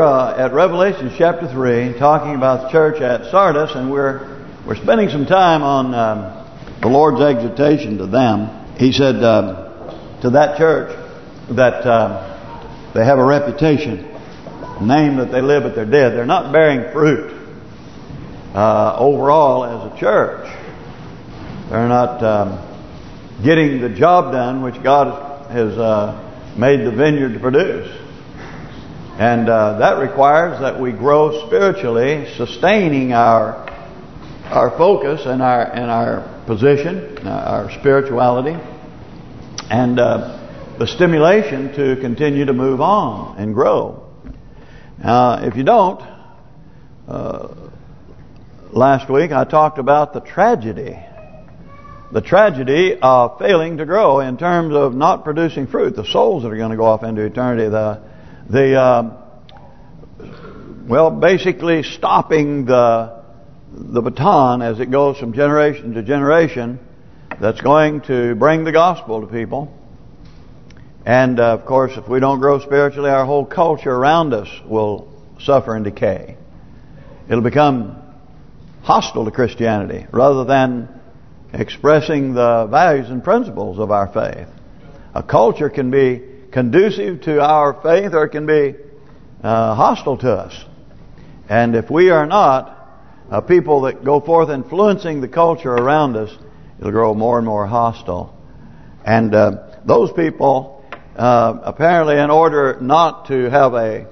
at Revelation chapter 3, talking about the church at Sardis, and we're spending some time on the Lord's exhortation to them. He said to that church that they have a reputation, a name that they live but they're dead. They're not bearing fruit overall as a church. They're not getting the job done which God has made the vineyard to produce. And that requires that we grow spiritually, sustaining our focus and our position, our spirituality, and the stimulation to continue to move on and grow. If you don't, last week I talked about the tragedy of failing to grow in terms of not producing fruit. The souls that are going to go off into eternity, basically stopping the baton as it goes from generation to generation, that's going to bring the gospel to people. And of course, if we don't grow spiritually, our whole culture around us will suffer and decay. It'll become hostile to Christianity rather than expressing the values and principles of our faith. A culture can be conducive to our faith, or it can be hostile to us. And if we are not people that go forth influencing the culture around us, it'll grow more and more hostile. And those people, apparently, in order not to have a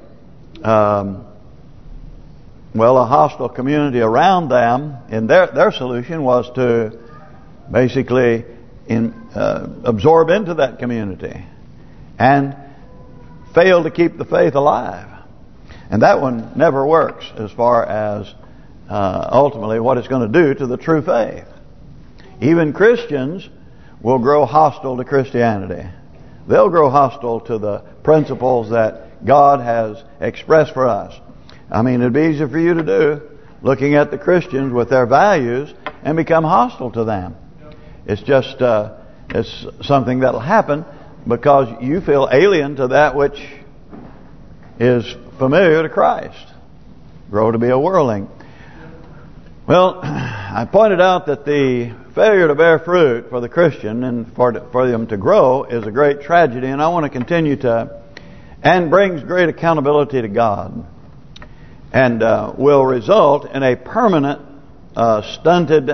hostile community around them, in their solution was to basically absorb into that community and fail to keep the faith alive. And that one never works as far as ultimately what it's going to do to the true faith. Even Christians will grow hostile to Christianity. They'll grow hostile to the principles that God has expressed for us. I mean, it'd be easier for you to do looking at the Christians with their values and become hostile to them. It's just it's something that'll happen because you feel alien to that which is familiar to Christ. Grow to be a worldling. Well, I pointed out that the failure to bear fruit for the Christian and for them to grow is a great tragedy, and I want to continue to, and brings great accountability to God, and will result in a permanent stunted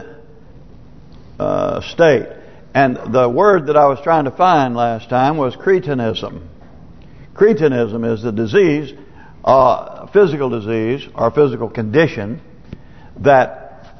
state. And the word that I was trying to find last time was cretinism. Cretinism is the disease, physical disease or physical condition that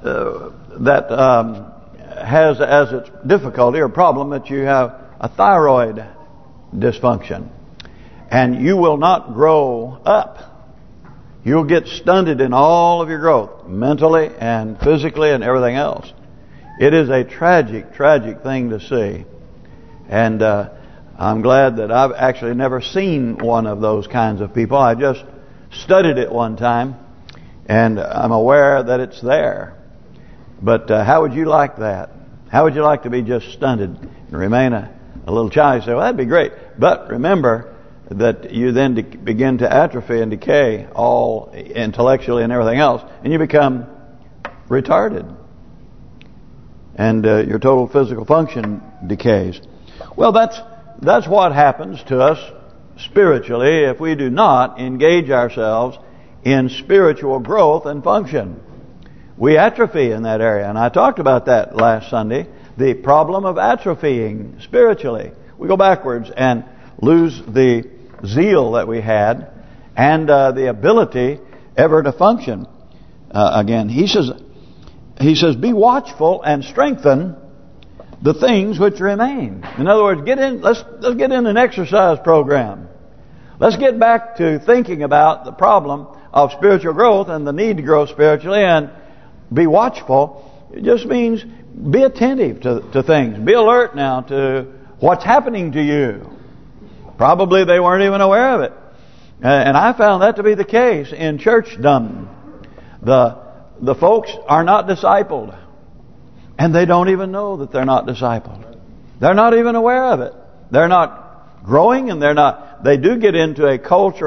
has as its difficulty or problem that you have a thyroid dysfunction, and you will not grow up. You'll get stunted in all of your growth, mentally and physically and everything else. It is a tragic thing to see. And I'm glad that I've actually never seen one of those kinds of people. I just studied it one time, and I'm aware that it's there. But how would you like that? How would you like to be just stunted and remain a little child? You say, well, that'd be great. But remember that you then begin to atrophy and decay all intellectually and everything else, and you become retarded. And your total physical function decays. Well, that's what happens to us spiritually if we do not engage ourselves in spiritual growth and function. We atrophy in that area, and I talked about that last Sunday, the problem of atrophying spiritually. We go backwards and lose the zeal that we had and the ability ever to function again. He says, be watchful and strengthen the things which remain. In other words, let's get in an exercise program. Let's get back to thinking about the problem of spiritual growth and the need to grow spiritually, and be watchful. It just means be attentive to things. Be alert now to what's happening to you. Probably they weren't even aware of it. And I found that to be the case in churchdom. The folks are not discipled, and they don't even know that they're not discipled. They're not even aware of it. They're not growing, and they do get into a cultural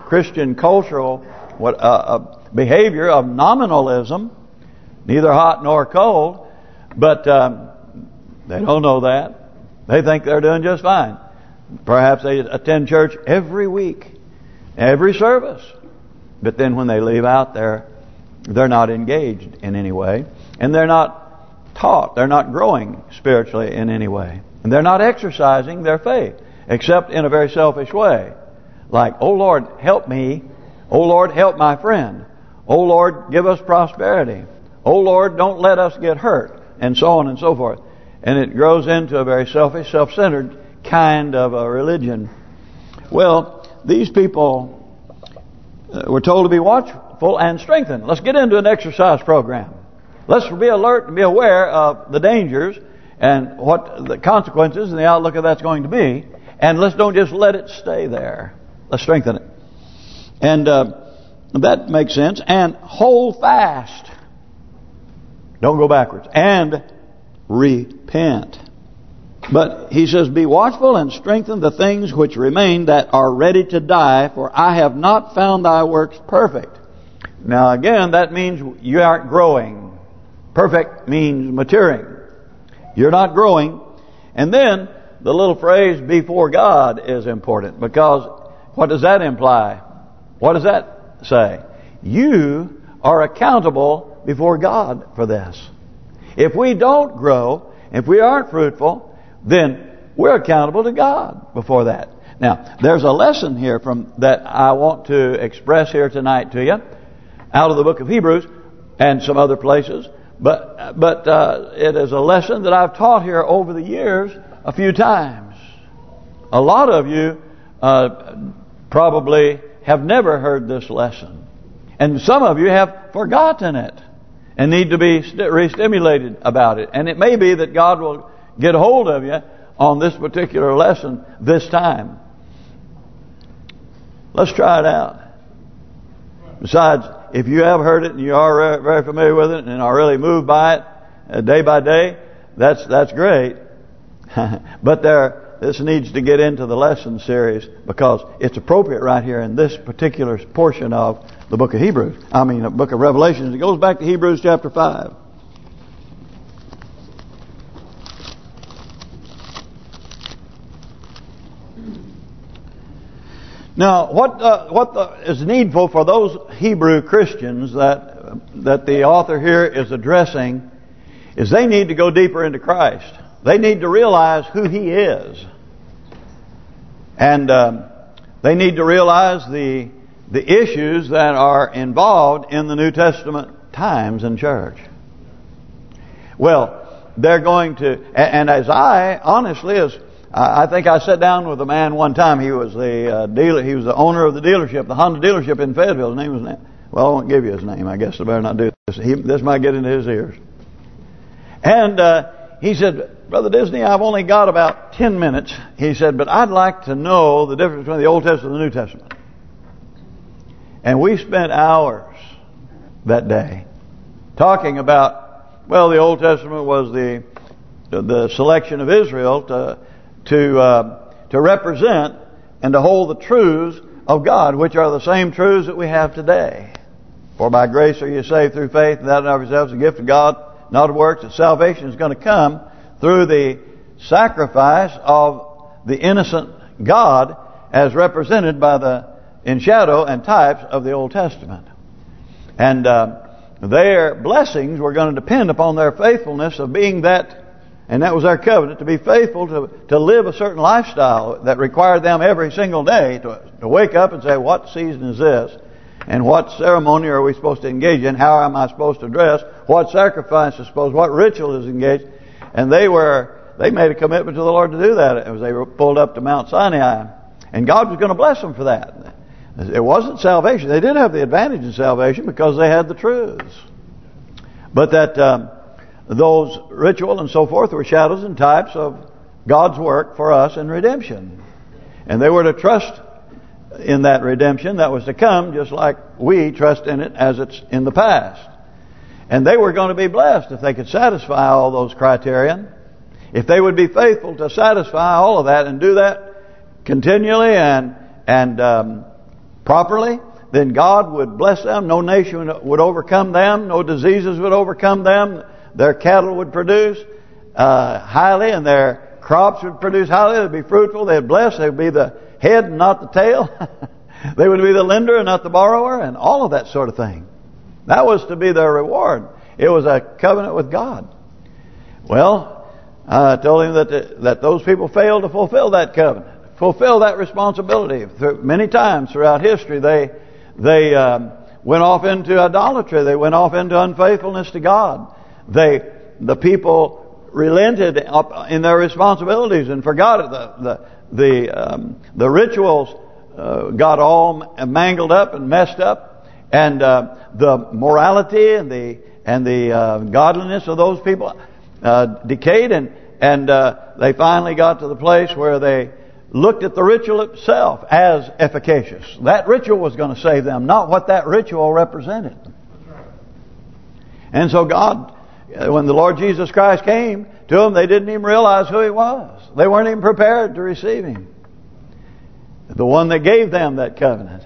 Christian cultural behavior of nominalism, neither hot nor cold, but they don't know that. They think they're doing just fine. Perhaps they attend church every week, every service, but then when they leave out there, they're not engaged in any way, and they're not taught. They're not growing spiritually in any way, and they're not exercising their faith except in a very selfish way, like, "Oh Lord, help me. Oh Lord, help my friend. Oh Lord, give us prosperity. Oh Lord, don't let us get hurt," and so on and so forth. And it grows into a very selfish, self-centered kind of a religion. Well, these people were told to be watchful and strengthened. Let's get into an exercise program. Let's be alert and be aware of the dangers and what the consequences and the outlook of that's going to be. And let's don't just let it stay there. Let's strengthen it. And that makes sense. And hold fast. Don't go backwards. And repent. But he says, be watchful and strengthen the things which remain that are ready to die, for I have not found thy works perfect. Now again, that means you aren't growing. Perfect means maturing. You're not growing. And then the little phrase, before God, is important, because what does that imply? What does that say? You are accountable before God for this. If we don't grow, if we aren't fruitful, then we're accountable to God before that. Now, there's a lesson here from that I want to express here tonight to you, out of the book of Hebrews and some other places. But it is a lesson that I've taught here over the years a few times. A lot of you probably have never heard this lesson, and some of you have forgotten it and need to be re-stimulated about it. And it may be that God will get a hold of you on this particular lesson this time. Let's try it out. Besides, if you have heard it and you are very familiar with it and are really moved by it day by day, that's great. But this needs to get into the lesson series because it's appropriate right here in this particular portion of the book of Hebrews. The book of Revelation. It goes back to Hebrews chapter 5. Now, what is needful for those Hebrew Christians that the author here is addressing is they need to go deeper into Christ. They need to realize who He is, and they need to realize the issues that are involved in the New Testament times and church. Well, they're going to, and as I think I sat down with a man one time. He was the dealer. He was the owner of the dealership, the Honda dealership in Fayetteville. His name was, well, I won't give you his name. I guess I better not do this. This might get into his ears. And he said, "Brother Disney, I've only got about 10 minutes." He said, "But I'd like to know the difference between the Old Testament and the New Testament." And we spent hours that day talking about, well, the Old Testament was the selection of Israel to represent and to hold the truths of God, which are the same truths that we have today. For by grace are you saved through faith, and that in of yourselves is a gift of God, not of works. That salvation is going to come through the sacrifice of the innocent God, as represented by in shadow and types of the Old Testament. And their blessings were going to depend upon their faithfulness of being that. And that was their covenant, to be faithful to live a certain lifestyle that required them every single day to wake up and say, what season is this? And what ceremony are we supposed to engage in? How am I supposed to dress? What sacrifice is supposed? What ritual is engaged? And they made a commitment to the Lord to do that as they were pulled up to Mount Sinai. And God was going to bless them for that. It wasn't salvation. They did have the advantage in salvation because they had the truths. But that those ritual and so forth were shadows and types of God's work for us in redemption. And they were to trust in that redemption that was to come, just like we trust in it as it's in the past. And they were going to be blessed if they could satisfy all those criterion. If they would be faithful to satisfy all of that and do that continually and properly, then God would bless them. No nation would overcome them. No diseases would overcome them. Their cattle would produce highly, and their crops would produce highly. They'd be fruitful. They'd bless. They'd be the head and not the tail. They would be the lender and not the borrower, and all of that sort of thing. That was to be their reward. It was a covenant with God. Well, I told him that those people failed to fulfill that covenant, fulfill that responsibility. Many times throughout history, they went off into idolatry. They went off into unfaithfulness to God. The people relented in their responsibilities and forgot it. The rituals got all mangled up and messed up, and the morality and the godliness of those people decayed, and they finally got to the place where they looked at the ritual itself as efficacious. That ritual was going to save them, not what that ritual represented. And so God, when the Lord Jesus Christ came to them, they didn't even realize who He was. They weren't even prepared to receive Him, the one that gave them that covenant.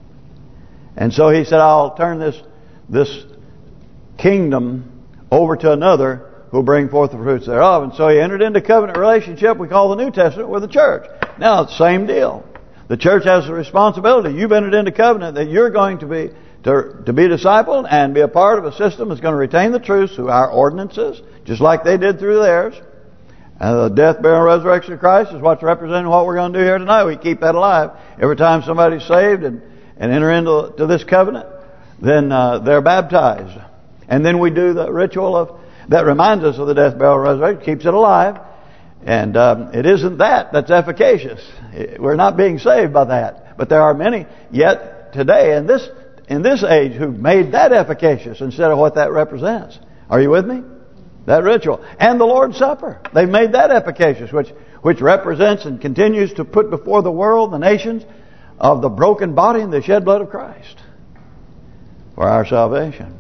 And so He said, I'll turn this kingdom over to another who will bring forth the fruits thereof. And so He entered into covenant relationship we call the New Testament with the church. Now it's the same deal. The church has a responsibility. You've entered into covenant that you're going to be discipled and be a part of a system that's going to retain the truth through our ordinances, just like they did through theirs. And the death, burial, and resurrection of Christ is what's representing what we're going to do here tonight. We keep that alive. Every time somebody's saved and enter into this covenant, then they're baptized. And then we do the ritual that reminds us of the death, burial, and resurrection, keeps it alive. And it isn't that's efficacious. We're not being saved by that. But there are many yet today in this age who've made that efficacious instead of what that represents. Are you with me? That ritual. And the Lord's Supper. They've made that efficacious, which represents and continues to put before the world, the nations, of the broken body and the shed blood of Christ for our salvation.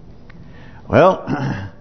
Well,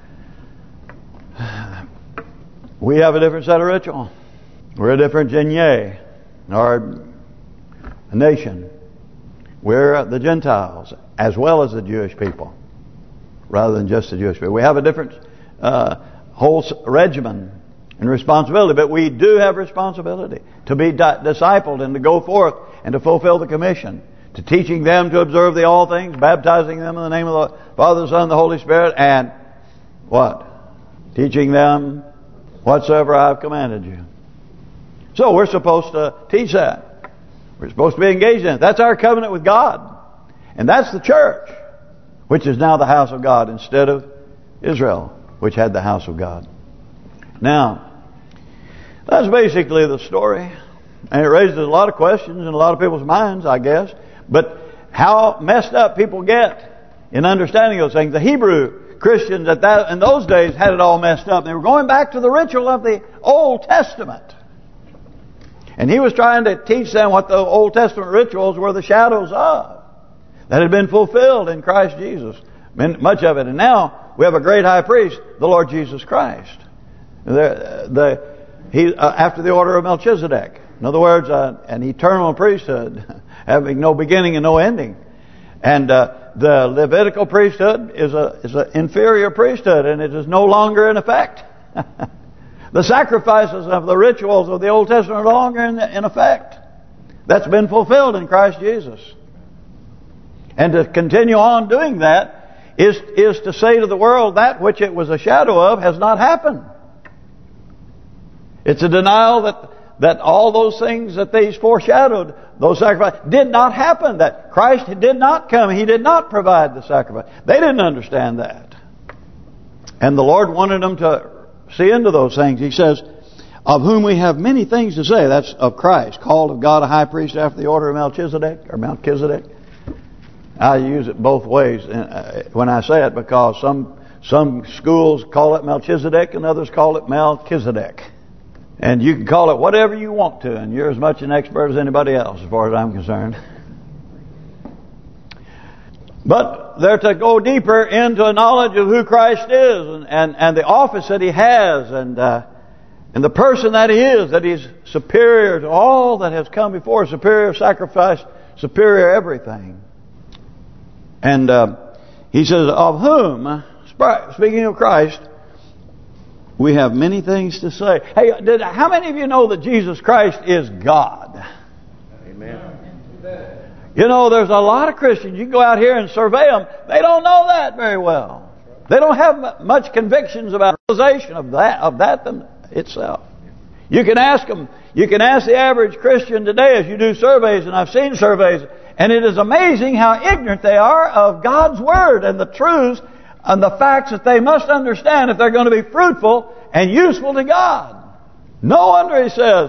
we have a different set of ritual. We're a different genie, or a nation. We're the Gentiles as well as the Jewish people, rather than just the Jewish people. We have a different whole regimen and responsibility, but we do have responsibility to be discipled and to go forth and to fulfill the commission, to teaching them to observe all things, baptizing them in the name of the Father, the Son, and the Holy Spirit, and what? Teaching them whatsoever I have commanded you. So we're supposed to teach that. We're supposed to be engaged in it. That's our covenant with God. And that's the church, which is now the house of God instead of Israel, which had the house of God. Now, that's basically the story. And it raises a lot of questions in a lot of people's minds, I guess. But how messed up people get in understanding those things. The Hebrew Christians in those days had it all messed up. They were going back to the ritual of the Old Testament. And he was trying to teach them what the Old Testament rituals were the shadows of, that had been fulfilled in Christ Jesus. Much of it. And now we have a great high priest, the Lord Jesus Christ. After the order of Melchizedek. In other words, an eternal priesthood, having no beginning and no ending. And the Levitical priesthood is an inferior priesthood, and it is no longer in effect. The sacrifices of the rituals of the Old Testament are no longer in effect. That's been fulfilled in Christ Jesus. And to continue on doing that is to say to the world that which it was a shadow of has not happened. It's a denial that all those things that they foreshadowed, those sacrifices, did not happen. That Christ did not come. He did not provide the sacrifice. They didn't understand that. And the Lord wanted them to see into those things. He says, of whom we have many things to say. That's of Christ, called of God a high priest after the order of Melchizedek. I use it both ways when I say it, because some schools call it Melchizedek and others call it Melchizedek. And you can call it whatever you want to, and you're as much an expert as anybody else as far as I'm concerned. But they're to go deeper into a knowledge of who Christ is and the office that He has and the person that He is, that He's superior to all that has come before, superior sacrifice superior everything. And he says, of whom, speaking of Christ, we have many things to say. Hey, how many of you know that Jesus Christ is God? Amen. You know, there's a lot of Christians, you can go out here and survey them, they don't know that very well. They don't have much convictions about the realization of that itself. You can ask them, you can ask the average Christian today as you do surveys, and I've seen surveys, and it is amazing how ignorant they are of God's Word and the truths and the facts that they must understand if they're going to be fruitful and useful to God. No wonder he says,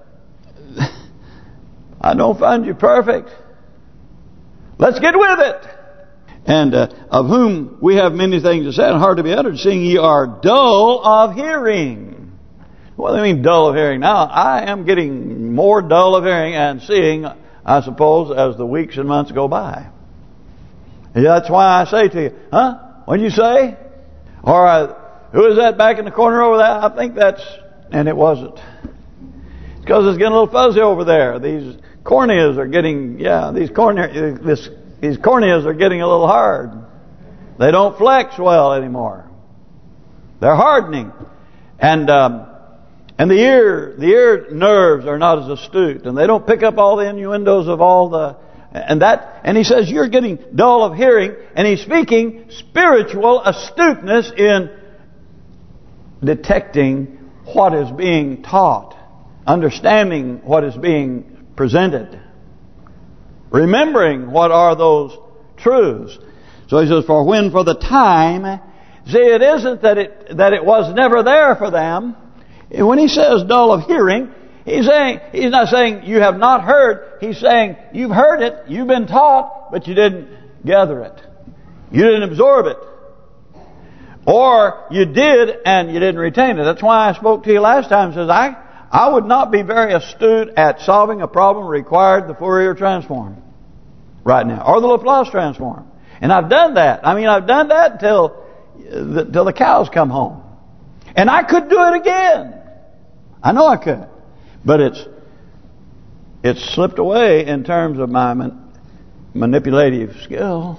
I don't find you perfect. Let's get with it. And of whom we have many things to say and hard to be uttered, seeing ye are dull of hearing. What do they mean dull of hearing? Now, I am getting more dull of hearing and seeing, I suppose, as the weeks and months go by. And that's why I say to you, what did you say? Or who is that back in the corner over there? I think that's... And it wasn't. It's because it's getting a little fuzzy over there. These corneas are getting... these corneas are getting a little hard. They don't flex well anymore. They're hardening. And the ear nerves are not as astute, and they don't pick up all the innuendos of all the... And he says you're getting dull of hearing, and he's speaking spiritual astuteness in detecting what is being taught, understanding what is being presented, remembering what are those truths. So he says, for when for the time, see, it isn't that it was never there for them. When he says dull of hearing, he's not saying you have not heard. He's saying you've heard it, you've been taught, but you didn't gather it. You didn't absorb it. Or you did and you didn't retain it. That's why I spoke to you last time. Says I would not be very astute at solving a problem required the Fourier transform right now, or the Laplace transform. And I've done that. I mean, I've done that till the cows come home. And I could do it again. I know I could. But it's slipped away in terms of my manipulative skill.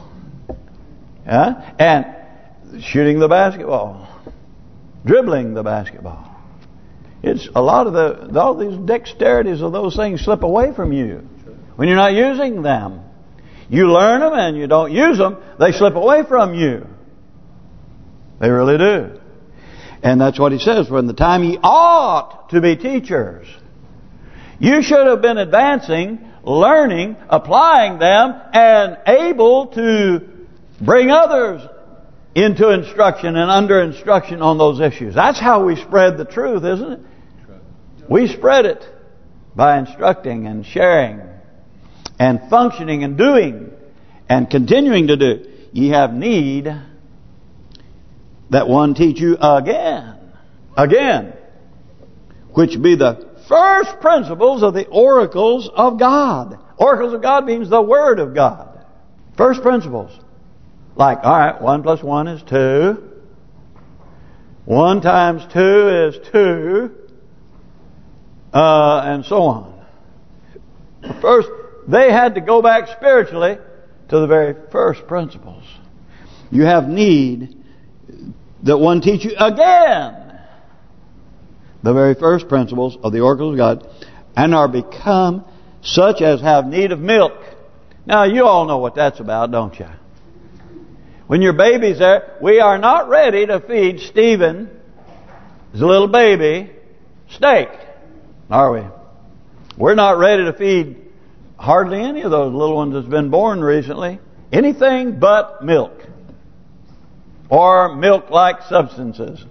And shooting the basketball, dribbling the basketball. It's a lot of all these dexterities of those things slip away from you when you're not using them. You learn them and you don't use them, they slip away from you. They really do. And that's what he says, for in the time ye ought to be teachers. You should have been advancing, learning, applying them, and able to bring others into instruction and under instruction on those issues. That's how we spread the truth, isn't it? We spread it by instructing and sharing and functioning and doing and continuing to do. Ye have need that one teach you again, which be the first principles of the oracles of God. Oracles of God means the Word of God. First principles. Like, all right, 1 plus 1 is 2. 1 times 2 is 2. And so on. First, they had to go back spiritually to the very first principles. You have need that one teach you again the very first principles of the oracles of God, and are become such as have need of milk. Now, you all know what that's about, don't you? When your baby's there, we are not ready to feed Stephen, his little baby, steak, are we? We're not ready to feed hardly any of those little ones that's been born recently. Anything but milk. Or milk-like substances.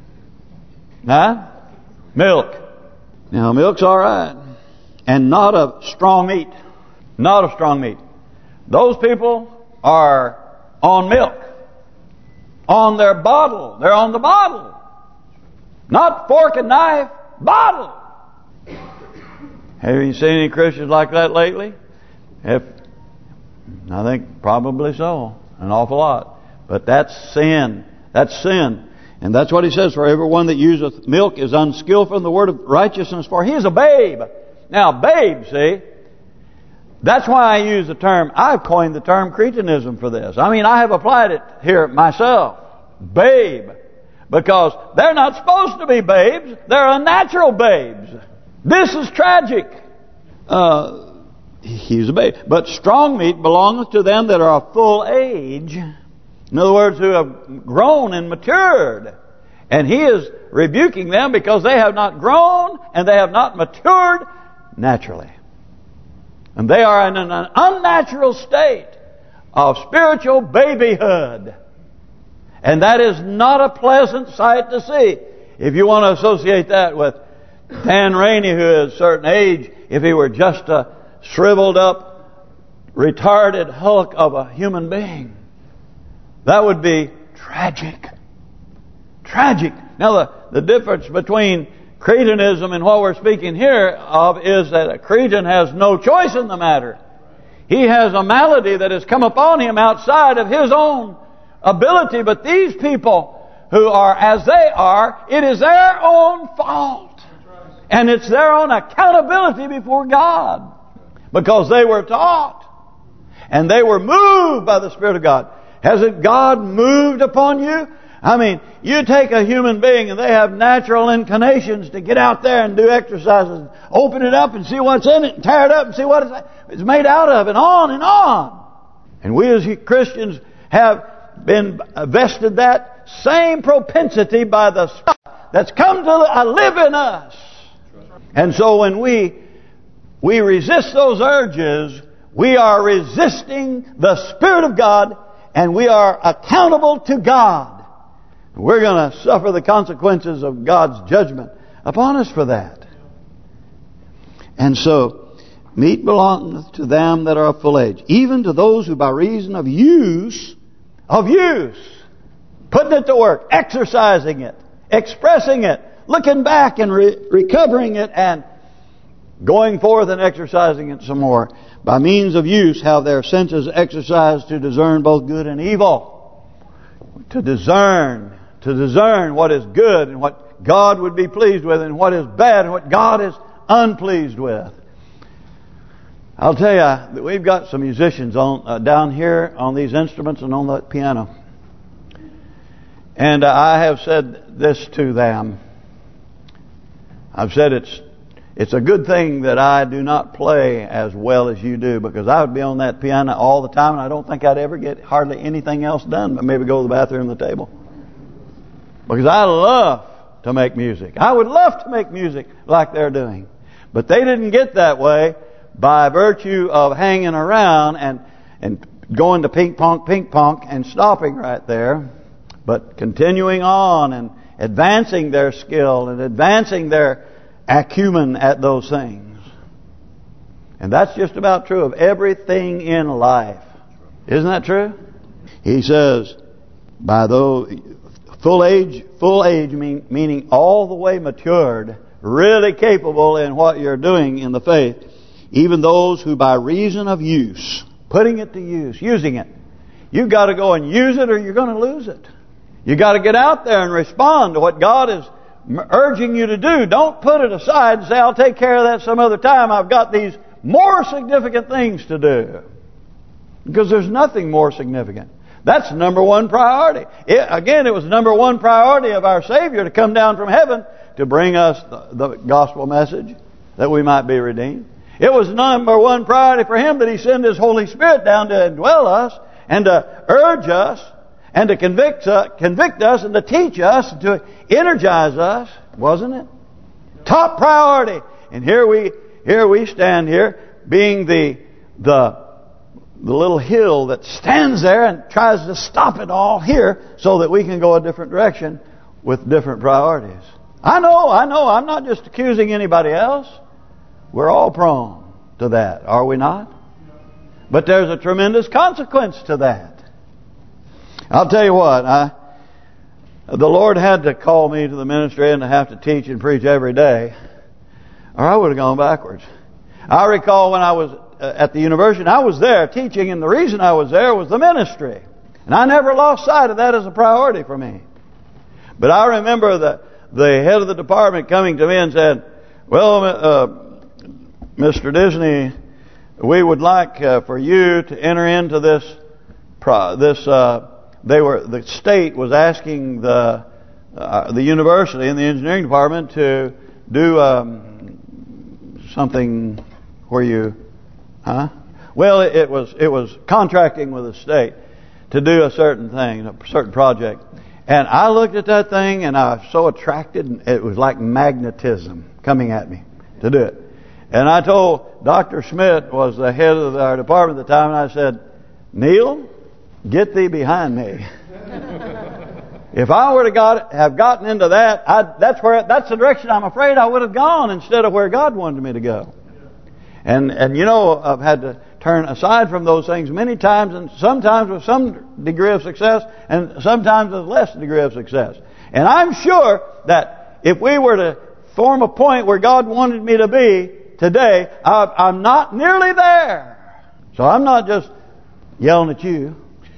Milk. Now, milk's all right. And not of strong meat. Not of strong meat. Those people are on milk. On their bottle. They're on the bottle. Not fork and knife. Bottle. Have you seen any Christians like that lately? I think probably so. An awful lot. But that's sin. That's sin. And that's what he says, for everyone that useth milk is unskillful in the word of righteousness, for he is a babe. Now, babe, see, That's why I use the term, I've coined the term Cretinism for this. I mean, I have applied it here myself. Babe. Because they're not supposed to be babes. They're unnatural babes. This is tragic. He's a babe. But strong meat belongeth to them that are of full age. In other words, who have grown and matured. And he is rebuking them because they have not grown and they have not matured naturally. And they are in an unnatural state of spiritual babyhood. And that is not a pleasant sight to see. If you want to associate that with Dan Rainey, who is a certain age, if he were just a shriveled up, retarded hulk of a human being, that would be tragic. Tragic. Now the difference between Cretinism and what we're speaking here of is that a Cretan has no choice in the matter. He has a malady that has come upon him outside of his own ability. But these people who are as they are, it is their own fault. And it's their own accountability before God. Because they were taught. And they were moved by the Spirit of God. Hasn't God moved upon you? I mean, you take a human being and they have natural inclinations to get out there and do exercises. Open it up and see what's in it. And tear it up and see what it's made out of. And on and on. And we as Christians have been vested that same propensity by the Spirit that's come to live in us. And so when we resist those urges, we are resisting the Spirit of God and we are accountable to God. We're going to suffer the consequences of God's judgment upon us for that. And so, meat belongeth to them that are of full age, even to those who by reason of use, putting it to work, exercising it, expressing it, looking back and recovering it, and going forth and exercising it some more, by means of use have their senses exercised to discern both good and evil. To discern what is good and what God would be pleased with, and what is bad and what God is unpleased with. I'll tell you that we've got some musicians on down here on these instruments and on that piano. And I have said this to them. I've said it's a good thing that I do not play as well as you do, because I would be on that piano all the time and I don't think I'd ever get hardly anything else done but maybe go to the bathroom and the table. Because I love to make music. I would love to make music like they're doing. But they didn't get that way by virtue of hanging around and going to ping-pong, and stopping right there. But continuing on and advancing their skill and advancing their acumen at those things. And that's just about true of everything in life. Isn't that true? He says, by those full age meaning all the way matured, really capable in what you're doing in the faith, even those who by reason of use, putting it to use, using it. You've got to go and use it or you're going to lose it. You've got to get out there and respond to what God is urging you to do. Don't put it aside and say, I'll take care of that some other time. I've got these more significant things to do. Because there's nothing more significant. That's number one priority. It was number one priority of our Savior to come down from heaven to bring us the gospel message that we might be redeemed. It was number one priority for Him that He send His Holy Spirit down to indwell us and to urge us and to convict us and to teach us and to energize us, wasn't it? Top priority. And here we stand here, being the little hill that stands there and tries to stop it all here so that we can go a different direction with different priorities. I know. I'm not just accusing anybody else. We're all prone to that, are we not? But there's a tremendous consequence to that. I'll tell you what, the Lord had to call me to the ministry and to have to teach and preach every day, or I would have gone backwards. I recall when I was at the university, I was there teaching, and the reason I was there was the ministry. And I never lost sight of that as a priority for me. But I remember the head of the department coming to me and said, well, Mr. Disney, we would like for you to enter into this. The state was asking the university and the engineering department to do something where you, well, it was contracting with the state to do a certain thing, a certain project. And I looked at that thing and I was so attracted, and it was like magnetism coming at me to do it. And I told Dr. Schmidt, was the head of our department at the time, and I said, Neil, get thee behind me. If I were to have gotten into that, that's the direction I'm afraid I would have gone instead of where God wanted me to go. And you know, I've had to turn aside from those things many times, and sometimes with some degree of success, and sometimes with less degree of success. And I'm sure that if we were to form a point where God wanted me to be today, I'm not nearly there. So I'm not just yelling at you.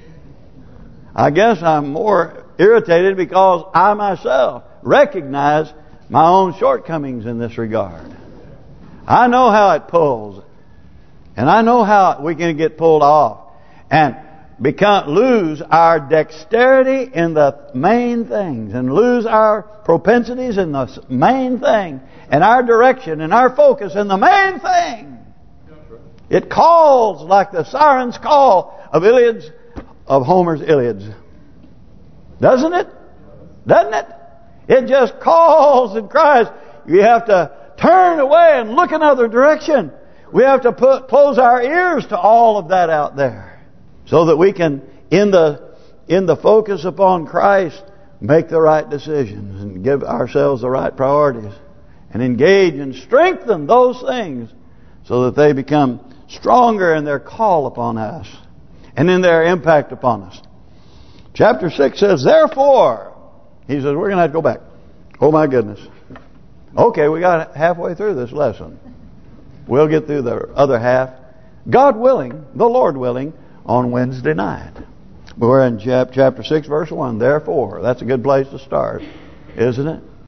I guess I'm more irritated because I myself recognize my own shortcomings in this regard. I know how it pulls, and I know how we can get pulled off and lose our dexterity in the main things, and lose our propensities in the main thing, and our direction and our focus in the main thing. It calls like the siren's call of Homer's Iliads. Doesn't it? Doesn't it? It just calls and cries. You have to turn away and look another direction. We have to close our ears to all of that out there, so that we can, in the focus upon Christ, make the right decisions and give ourselves the right priorities and engage and strengthen those things so that they become stronger in their call upon us and in their impact upon us. Chapter 6 says, therefore, he says, we're going to have to go back. Oh my goodness. Okay, we got halfway through this lesson. We'll get through the other half, God willing, the Lord willing, on Wednesday night. We're in chapter 6, verse 1. Therefore, that's a good place to start, isn't it?